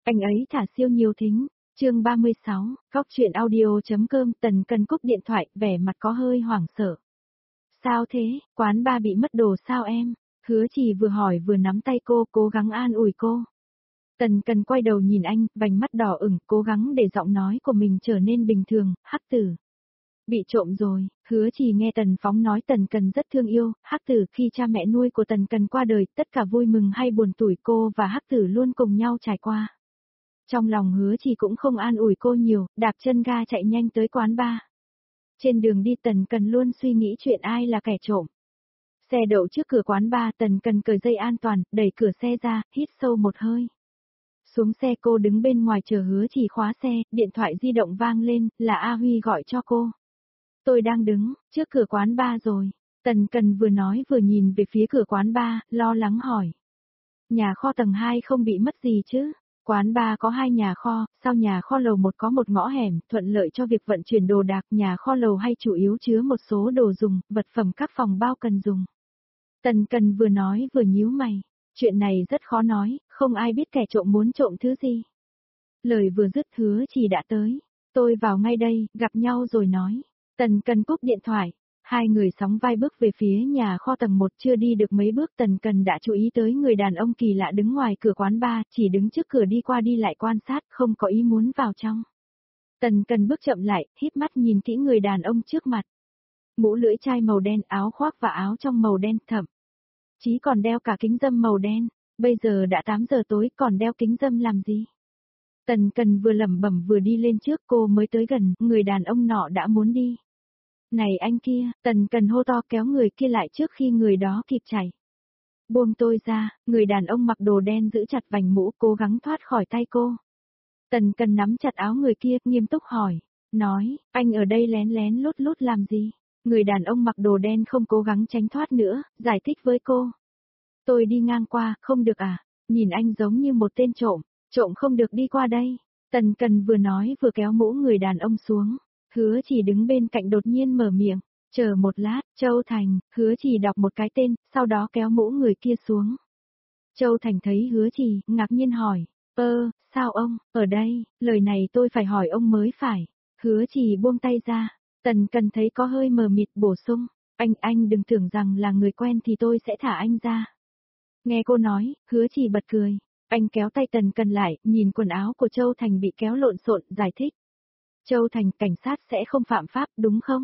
Anh ấy thả siêu nhiều thính. Chương 36, góc truyện audio.com. Tần Cần cúp điện thoại, vẻ mặt có hơi hoảng sợ. Sao thế, quán ba bị mất đồ sao em? Hứa Chỉ vừa hỏi vừa nắm tay cô, cố gắng an ủi cô. Tần Cần quay đầu nhìn anh, vành mắt đỏ ửng, cố gắng để giọng nói của mình trở nên bình thường. Hắc Tử bị trộm rồi. Hứa Chỉ nghe Tần Phóng nói Tần Cần rất thương yêu. Hắc Tử khi cha mẹ nuôi của Tần Cần qua đời, tất cả vui mừng hay buồn tủi cô và Hắc Tử luôn cùng nhau trải qua. Trong lòng Hứa Chỉ cũng không an ủi cô nhiều, đạp chân ga chạy nhanh tới quán bar. Trên đường đi Tần Cần luôn suy nghĩ chuyện ai là kẻ trộm. Xe đậu trước cửa quán bar, Tần Cần cởi dây an toàn, đẩy cửa xe ra, hít sâu một hơi. Xuống xe cô đứng bên ngoài chờ Hứa Chỉ khóa xe, điện thoại di động vang lên, là A Huy gọi cho cô. Tôi đang đứng trước cửa quán bar rồi. Tần Cần vừa nói vừa nhìn về phía cửa quán bar, lo lắng hỏi. Nhà kho tầng 2 không bị mất gì chứ? Quán bar có 2 nhà kho, sau nhà kho lầu 1 có một ngõ hẻm, thuận lợi cho việc vận chuyển đồ đạc. Nhà kho lầu 2 chủ yếu chứa một số đồ dùng, vật phẩm các phòng bao cần dùng. Tần Cần vừa nói vừa nhíu mày. Chuyện này rất khó nói, không ai biết kẻ trộm muốn trộm thứ gì. Lời vừa dứt Hứa Chỉ đã tới. Tôi vào ngay đây, gặp nhau rồi nói. Tần Cần cúp điện thoại. Hai người sóng vai bước về phía nhà kho tầng 1, chưa đi được mấy bước Tần Cần đã chú ý tới người đàn ông kỳ lạ đứng ngoài cửa quán bar, chỉ đứng trước cửa đi qua đi lại quan sát, không có ý muốn vào trong. Tần Cần bước chậm lại, híp mắt nhìn kỹ người đàn ông trước mặt. Mũ lưỡi chai màu đen, áo khoác và áo trong màu đen thẫm. Chí còn đeo cả kính râm màu đen, bây giờ đã 8 giờ tối còn đeo kính râm làm gì? Tần Cần vừa lẩm bẩm vừa đi lên trước, cô mới tới gần, người đàn ông nọ đã muốn đi. Này anh kia, Tần Cần hô to kéo người kia lại trước khi người đó kịp chạy. Buông tôi ra, người đàn ông mặc đồ đen giữ chặt vành mũ cố gắng thoát khỏi tay cô. Tần Cần nắm chặt áo người kia, nghiêm túc hỏi. Nói, anh ở đây lén lén lút lút làm gì? Người đàn ông mặc đồ đen không cố gắng tránh thoát nữa, giải thích với cô. Tôi đi ngang qua, không được à? Nhìn anh giống như một tên trộm, trộm không được đi qua đây. Tần Cần vừa nói vừa kéo mũ người đàn ông xuống. Hứa Chỉ đứng bên cạnh đột nhiên mở miệng. Chờ một lát, Châu Thành. Hứa Chỉ đọc một cái tên, sau đó kéo mũ người kia xuống. Châu Thành thấy Hứa Chỉ, ngạc nhiên hỏi. Sao ông, ở đây, lời này tôi phải hỏi ông mới phải. Hứa Chỉ buông tay ra. Tần Cần thấy có hơi mờ mịt bổ sung. Anh đừng tưởng rằng là người quen thì tôi sẽ thả anh ra. Nghe cô nói, Hứa Chỉ bật cười. Anh kéo tay Tần Cần lại, nhìn quần áo của Châu Thành bị kéo lộn xộn, giải thích. Châu Thành, cảnh sát sẽ không phạm pháp, đúng không?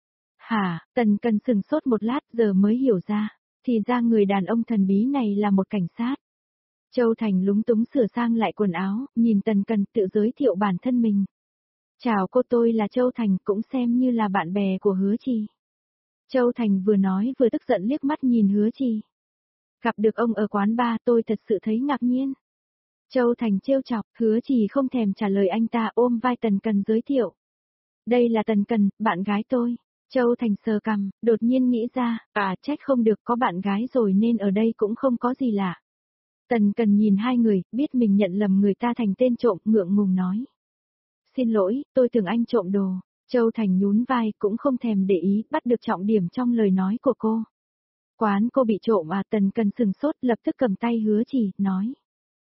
Hả, Tần Cần sừng sốt một lát giờ mới hiểu ra. Thì ra người đàn ông thần bí này là một cảnh sát. Châu Thành lúng túng sửa sang lại quần áo, nhìn Tần Cần tự giới thiệu bản thân mình. Chào cô, tôi là Châu Thành, cũng xem như là bạn bè của Hứa Chỉ. Châu Thành vừa nói vừa tức giận liếc mắt nhìn Hứa Chỉ. Gặp được ông ở quán bar tôi thật sự thấy ngạc nhiên. Châu Thành trêu chọc, Hứa Chỉ không thèm trả lời anh ta, ôm vai Tần Cần giới thiệu. Đây là Tần Cần, bạn gái tôi. Châu Thành sờ cằm, đột nhiên nghĩ ra, trách không được, có bạn gái rồi nên ở đây cũng không có gì lạ. Tần Cần nhìn hai người, biết mình nhận lầm người ta thành tên trộm, ngượng ngùng nói. Xin lỗi, tôi tưởng anh trộm đồ. Châu Thành nhún vai, cũng không thèm để ý, bắt được trọng điểm trong lời nói của cô. Quán cô bị trộm à? Tần Cần sừng sốt, lập tức cầm tay Hứa Chỉ, nói.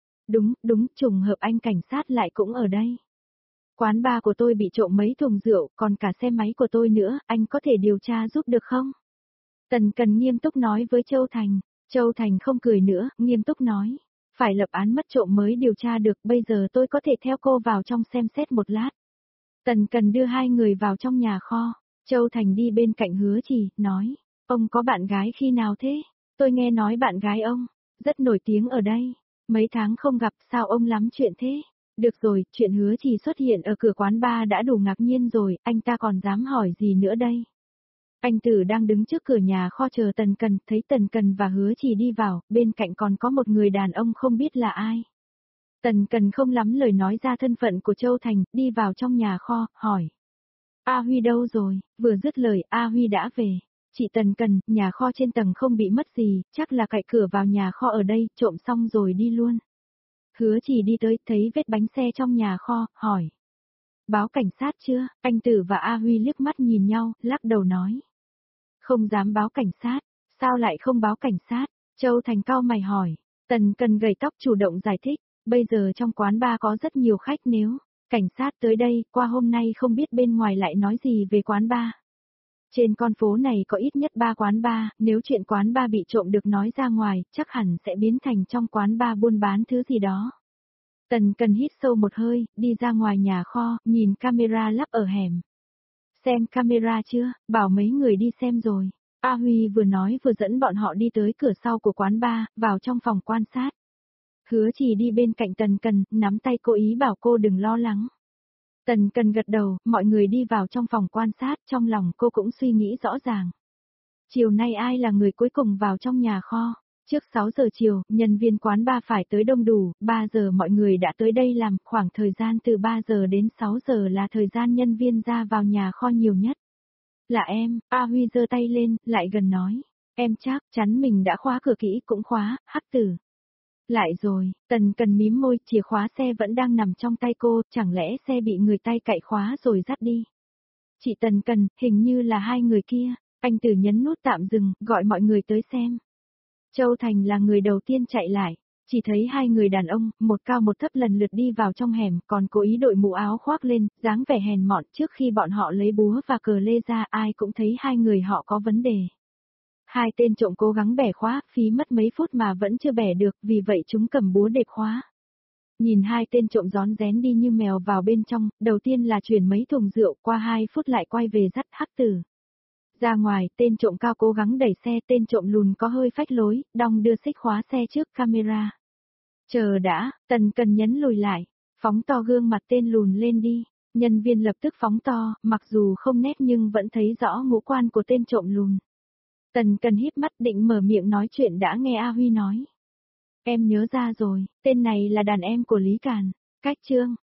Đúng, trùng hợp anh cảnh sát lại cũng ở đây. Quán bar của tôi bị trộm mấy thùng rượu, còn cả xe máy của tôi nữa, anh có thể điều tra giúp được không? Tần Cần nghiêm túc nói với Châu Thành. Châu Thành không cười nữa, nghiêm túc nói. Phải lập án mất trộm mới điều tra được, bây giờ tôi có thể theo cô vào trong xem xét một lát. Tần Cần đưa hai người vào trong nhà kho. Châu Thành đi bên cạnh Hứa Chỉ, nói. Ông có bạn gái khi nào thế? Tôi nghe nói bạn gái ông rất nổi tiếng ở đây. Mấy tháng không gặp, sao ông lắm chuyện thế? Được rồi, chuyện Hứa Chỉ xuất hiện ở cửa quán bar đã đủ ngạc nhiên rồi, anh ta còn dám hỏi gì nữa đây? Anh Tử đang đứng trước cửa nhà kho chờ Tần Cần, thấy Tần Cần và Hứa Chỉ đi vào, bên cạnh còn có một người đàn ông không biết là ai. Tần Cần không lắm lời nói ra thân phận của Châu Thành, đi vào trong nhà kho, hỏi. A Huy đâu rồi? Vừa dứt lời, A Huy đã về. Chị Tần Cần, nhà kho trên tầng không bị mất gì, chắc là cậy cửa vào nhà kho ở đây, trộm xong rồi đi luôn. Hứa Chỉ đi tới, thấy vết bánh xe trong nhà kho, hỏi. Báo cảnh sát chưa? Anh Tử và A Huy liếc mắt nhìn nhau, lắc đầu nói. Không dám báo cảnh sát. Sao lại không báo cảnh sát? Châu Thành cau mày hỏi. Tần Cần gầy tóc chủ động giải thích. Bây giờ trong quán bar có rất nhiều khách, nếu cảnh sát tới đây, qua hôm nay không biết bên ngoài lại nói gì về quán bar. Trên con phố này có ít nhất 3 quán bar, nếu chuyện quán bar bị trộm được nói ra ngoài, chắc hẳn sẽ biến thành trong quán bar buôn bán thứ gì đó. Tần Cần hít sâu một hơi, đi ra ngoài nhà kho, nhìn camera lắp ở hẻm. Xem camera chưa, bảo mấy người đi xem rồi. A Huy vừa nói vừa dẫn bọn họ đi tới cửa sau của quán bar, vào trong phòng quan sát. Hứa Chỉ đi bên cạnh Tần Cần, nắm tay cô ý bảo cô đừng lo lắng. Tần Cần gật đầu, mọi người đi vào trong phòng quan sát, trong lòng cô cũng suy nghĩ rõ ràng. Chiều nay ai là người cuối cùng vào trong nhà kho? Trước 6 giờ chiều, nhân viên quán bar phải tới đông đủ, 3 giờ mọi người đã tới đây làm, khoảng thời gian từ 3 giờ đến 6 giờ là thời gian nhân viên ra vào nhà kho nhiều nhất. Là em, A Huy giơ tay lên, lại gần nói. Em chắc chắn mình đã khóa cửa kỹ cũng khóa, Hắc Tử. Lại rồi, Tần Cần mím môi, chìa khóa xe vẫn đang nằm trong tay cô, chẳng lẽ xe bị người tay cạy khóa rồi dắt đi. Chị Tần Cần, hình như là hai người kia, anh Tử nhấn nút tạm dừng, gọi mọi người tới xem. Châu Thành là người đầu tiên chạy lại, chỉ thấy hai người đàn ông, một cao một thấp lần lượt đi vào trong hẻm, còn cố ý đội mũ áo khoác lên, dáng vẻ hèn mọn. Trước khi bọn họ lấy búa và cờ lê ra, ai cũng thấy hai người họ có vấn đề. Hai tên trộm cố gắng bẻ khóa, phí mất mấy phút mà vẫn chưa bẻ được, vì vậy chúng cầm búa đệp khóa. Nhìn hai tên trộm rón rén đi như mèo vào bên trong, đầu tiên là chuyển mấy thùng rượu, qua 2 phút lại quay về dắt Hắc Tử. Ra ngoài, tên trộm cao cố gắng đẩy xe, tên trộm lùn có hơi phách lối, đong đưa xích khóa xe trước camera. Chờ đã, Tần Cần nhấn lùi lại, phóng to gương mặt tên lùn lên đi. Nhân viên lập tức phóng to, mặc dù không nét nhưng vẫn thấy rõ ngũ quan của tên trộm lùn. Tần Cần híp mắt định mở miệng nói chuyện đã nghe A Huy nói. Em nhớ ra rồi, tên này là đàn em của Lý Càn. Cách Trương,